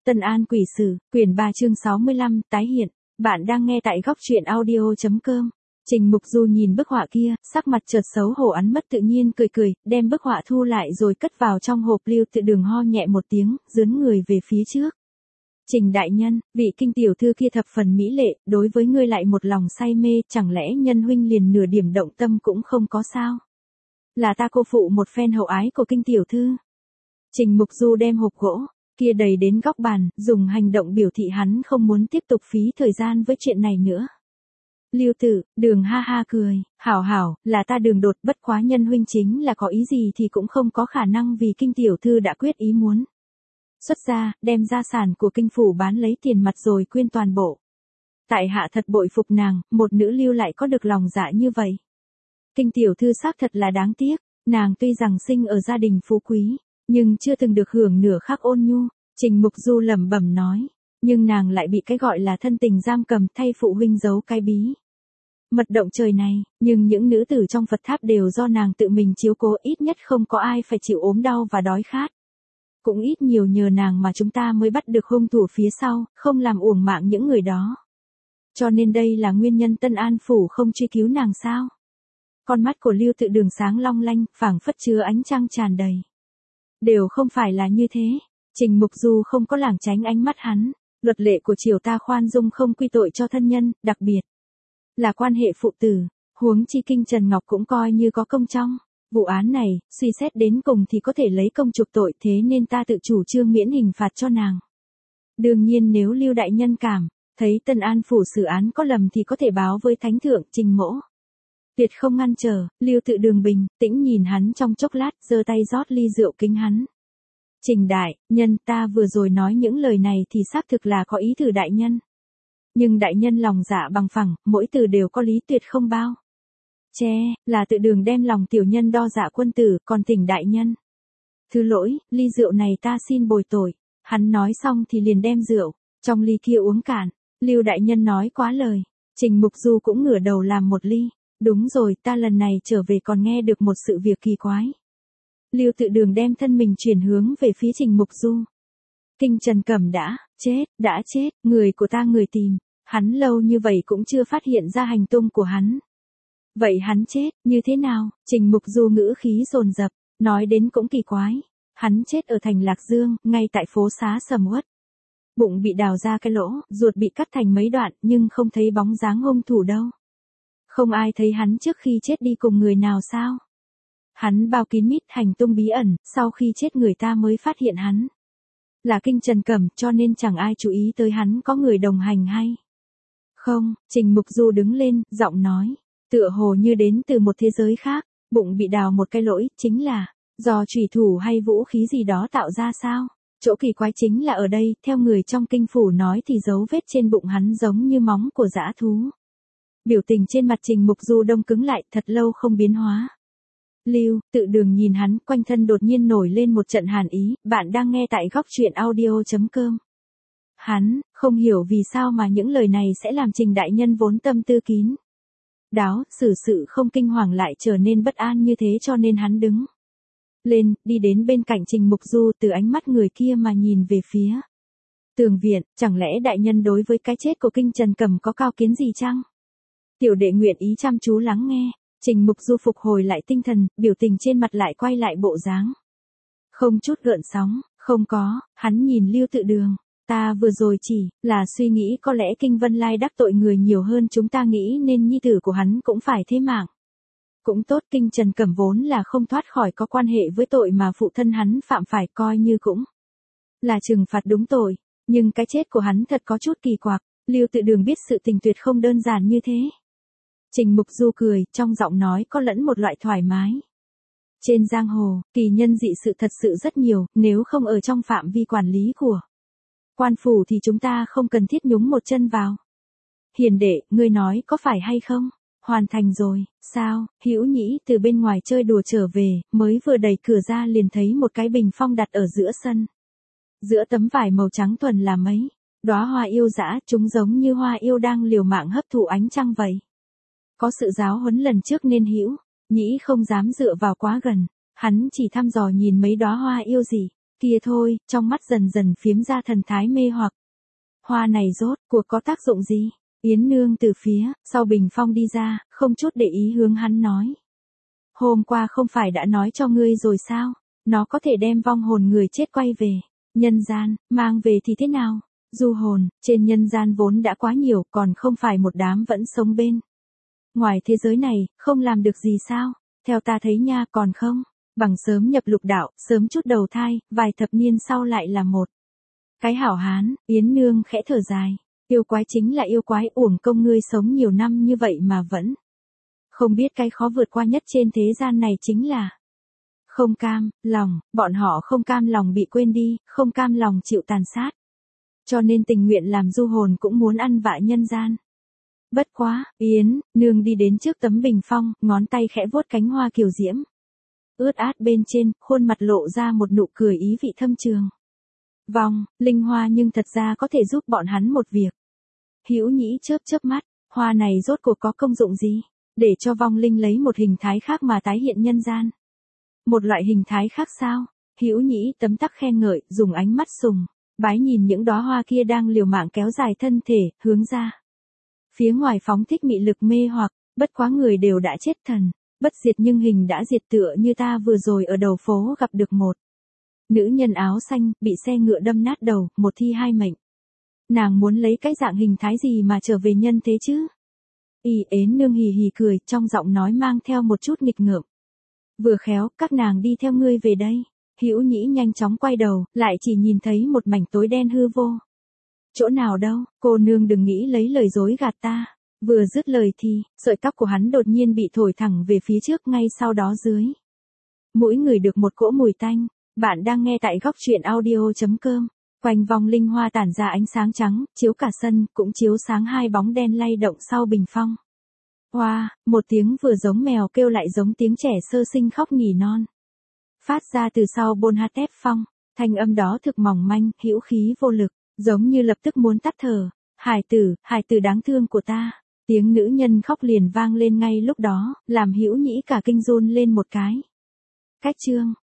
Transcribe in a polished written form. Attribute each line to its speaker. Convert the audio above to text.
Speaker 1: Tân An Quỷ Sử, quyển 3 chương 65, tái hiện. Bạn đang nghe tại góc truyện audio.com. Trình Mục Du nhìn bức họa kia, sắc mặt chợt xấu hổ ắn mất tự nhiên cười, đem bức họa thu lại rồi cất vào trong hộp. Lưu Tự Đường ho nhẹ một tiếng, dướn người về phía trước. Trình đại nhân, vị Kinh tiểu thư kia thập phần mỹ lệ, đối với ngươi lại một lòng say mê, chẳng lẽ nhân huynh liền nửa điểm động tâm cũng không có sao? Là ta cô phụ một phen hậu ái của Kinh tiểu thư. Trình Mục Du đem hộp gỗ kia đầy đến góc bàn, dùng hành động biểu thị hắn không muốn tiếp tục phí thời gian với chuyện này nữa. Lưu Tự Đường ha ha cười, hảo, là ta Đường đột, bất quá nhân huynh chính là có ý gì thì cũng không có khả năng vì Kinh tiểu thư đã quyết ý muốn xuất gia, đem gia sản của Kinh phủ bán lấy tiền mặt rồi quyên toàn bộ. Tại hạ thật bội phục nàng, một nữ lưu lại có được lòng dạ như vậy. Kinh tiểu thư xác thật là đáng tiếc, nàng tuy rằng sinh ở gia đình phú quý, nhưng chưa từng được hưởng nửa khắc ôn nhu. Trình Mục Du lẩm bẩm nói, nhưng nàng lại bị cái gọi là thân tình giam cầm, thay phụ huynh giấu cái bí mật động trời này, nhưng những nữ tử trong Phật tháp đều do nàng tự mình chiếu cố, ít nhất không có ai phải chịu ốm đau và đói khát. Cũng ít nhiều nhờ nàng mà chúng ta mới bắt được hung thủ phía sau, không làm uổng mạng những người đó. Cho nên đây là nguyên nhân Tân An phủ không truy cứu nàng sao? Con mắt của Lưu Tự Đường sáng long lanh, phảng phất chứa ánh trăng tràn đầy. Đều không phải là như thế. Trình Mục Du không có lảng tránh ánh mắt hắn. Luật lệ của triều ta khoan dung không quy tội cho thân nhân, đặc biệt là quan hệ phụ tử. Huống chi Kinh Trần Ngọc cũng coi như có công trong vụ án này, suy xét đến cùng thì có thể lấy công chuộc tội, thế nên ta tự chủ trương miễn hình phạt cho nàng. Đương nhiên nếu Lưu đại nhân cảm thấy Tân An phủ xử án có lầm thì có thể báo với thánh thượng. Trình mỗ tuyệt không ngăn trở. Lưu Tự Đường bình tĩnh nhìn hắn trong chốc lát, giơ tay rót ly rượu kính hắn. Trình đại nhân, ta vừa rồi nói những lời này thì xác thực là có ý từ đại nhân. Nhưng đại nhân lòng dạ bằng phẳng, mỗi từ đều có lý, tuyệt không bao che. Là Tự Đường đem lòng tiểu nhân đo dạ quân tử, còn thỉnh đại nhân thứ lỗi, ly rượu này ta xin bồi tội. Hắn nói xong thì liền đem rượu trong ly kia uống cạn. Lưu đại nhân nói quá lời. Trình Mục Du cũng ngửa đầu làm một ly. Đúng rồi, ta lần này trở về còn nghe được một sự việc kỳ quái. Lưu Tự Đường đem thân mình chuyển hướng về phía Trình Mục Du. Kinh Trần Cẩm đã chết, người của ta người tìm hắn lâu như vậy cũng chưa phát hiện ra hành tung của hắn. Vậy hắn chết như thế nào? Trình Mục Du ngữ khí dồn dập, nói đến cũng kỳ quái. Hắn chết ở thành Lạc Dương, ngay tại phố xá Sầm Uất. Bụng bị đào ra cái lỗ, ruột bị cắt thành mấy đoạn, nhưng không thấy bóng dáng hung thủ đâu. Không ai thấy hắn trước khi chết đi cùng người nào sao? Hắn bao kín mít, hành tung bí ẩn, sau khi chết người ta mới phát hiện hắn là Kinh Trần Cẩm, cho nên chẳng ai chú ý tới hắn có người đồng hành hay không. Trình Mục Du đứng lên, giọng nói tựa hồ như đến từ một thế giới khác. Bụng bị đào một cái lỗi, chính là do chủy thủ hay vũ khí gì đó tạo ra sao? Chỗ kỳ quái chính là ở đây, theo người trong kinh phủ nói thì dấu vết trên bụng hắn giống như móng của dã thú. Biểu tình trên mặt Trình Mục Du đông cứng lại, thật lâu không biến hóa. Lưu Tự Đường nhìn hắn, quanh thân đột nhiên nổi lên một trận hàn ý. Bạn đang nghe tại góc truyện audio.com. Hắn không hiểu vì sao mà những lời này sẽ làm Trình đại nhân vốn tâm tư kín đáo, xử sự không kinh hoàng lại trở nên bất an như thế, cho nên hắn đứng lên, đi đến bên cạnh Trình Mục Du, từ ánh mắt người kia mà nhìn về phía tường viện. Chẳng lẽ đại nhân đối với cái chết của Kinh Trần Cẩm có cao kiến gì chăng? Tiểu đệ nguyện ý chăm chú lắng nghe. Trình Mục Du phục hồi lại tinh thần, biểu tình trên mặt lại quay lại bộ dáng không chút gợn sóng. Không có. Hắn nhìn Lưu Tự Đường. Ta vừa rồi chỉ là suy nghĩ có lẽ Kinh Vân Lai đắc tội người nhiều hơn chúng ta nghĩ, nên nhi tử của hắn cũng phải thế mạng. Cũng tốt, Kinh Trần Cẩm vốn là không thoát khỏi có quan hệ với tội mà phụ thân hắn phạm phải, coi như cũng là trừng phạt đúng tội. Nhưng cái chết của hắn thật có chút kỳ quặc. Lưu Tự Đường biết sự tình tuyệt không đơn giản như thế. Trình Mục Du cười, trong giọng nói có lẫn một loại thoải mái. Trên giang hồ, kỳ nhân dị sự thật sự rất nhiều, nếu không ở trong phạm vi quản lý của quan phủ thì chúng ta không cần thiết nhúng một chân vào. Hiền đệ, ngươi nói có phải hay không? Hoàn thành rồi. Sao? Hữu Nhĩ từ bên ngoài chơi đùa trở về, mới vừa đẩy cửa ra liền thấy một cái bình phong đặt ở giữa sân. Giữa tấm vải màu trắng thuần là mấy đóa hoa yêu dã, chúng giống như hoa yêu đang liều mạng hấp thụ ánh trăng vậy. Có sự giáo huấn lần trước nên Hữu Nhĩ không dám dựa vào quá gần. Hắn chỉ thăm dò nhìn mấy đóa hoa yêu gì kia thôi, trong mắt dần dần phiếm ra thần thái mê hoặc. Hoa này rốt cuộc có tác dụng gì? Yến Nương từ phía sau bình phong đi ra, không chút để ý hướng hắn nói. Hôm qua không phải đã nói cho ngươi rồi sao? Nó có thể đem vong hồn người chết quay về nhân gian, mang về thì thế nào? Du hồn, trên nhân gian vốn đã quá nhiều, còn không phải một đám vẫn sống bên ngoài thế giới này, không làm được gì sao? Theo ta thấy nha, còn không bằng sớm nhập lục đạo, sớm chút đầu thai, vài thập niên sau lại là một cái hảo hán. Yến Nương khẽ thở dài. Yêu quái chính là yêu quái, uổng công ngươi sống nhiều năm như vậy mà vẫn không biết cái khó vượt qua nhất trên thế gian này chính là không cam lòng. Bọn họ không cam lòng bị quên đi, không cam lòng chịu tàn sát, cho nên tình nguyện làm du hồn cũng muốn ăn vạ nhân gian. Bất quá, Yến Nương đi đến trước tấm bình phong, ngón tay khẽ vuốt cánh hoa kiều diễm ướt át bên trên, khuôn mặt lộ ra một nụ cười ý vị thâm trường. Vong linh hoa nhưng thật ra có thể giúp bọn hắn một việc. Hữu Nhĩ chớp chớp mắt, hoa này rốt cuộc có công dụng gì? Để cho vong linh lấy một hình thái khác mà tái hiện nhân gian. Một loại hình thái khác sao? Hữu Nhĩ tấm tắc khen ngợi, dùng ánh mắt sùng bái nhìn những đóa hoa kia đang liều mạng kéo dài thân thể, hướng ra phía ngoài phóng thích mị lực mê hoặc. Bất quá người đều đã chết, thần bất diệt nhưng hình đã diệt, tựa như ta vừa rồi ở đầu phố gặp được một nữ nhân áo xanh, bị xe ngựa đâm nát đầu, một thi hai mệnh. Nàng muốn lấy cái dạng hình thái gì mà trở về nhân thế chứ? Yến Nương hì hì cười, trong giọng nói mang theo một chút nghịch ngợm. Vừa khéo, các nàng đi theo ngươi về đây. Hữu Nhĩ nhanh chóng quay đầu, lại chỉ nhìn thấy một mảnh tối đen hư vô. Chỗ nào đâu, cô nương đừng nghĩ lấy lời dối gạt ta. Vừa dứt lời thì, sợi tóc của hắn đột nhiên bị thổi thẳng về phía trước, ngay sau đó dưới mũi người được một cỗ mùi tanh. Bạn đang nghe tại góc truyện audio.com. Quanh vong linh hoa tản ra ánh sáng trắng, chiếu cả sân, cũng chiếu sáng hai bóng đen lay động sau bình phong. Hoa, một tiếng vừa giống mèo kêu lại giống tiếng trẻ sơ sinh khóc nỉ non. Phát ra từ sau Bôn Ha Tép Phong, thanh âm đó thực mỏng manh, hữu khí vô lực, giống như lập tức muốn tắt thở. Hải tử đáng thương của ta. Tiếng nữ nhân khóc liền vang lên ngay lúc đó, làm Hữu Nhĩ cả kinh run lên một cái. Cách chương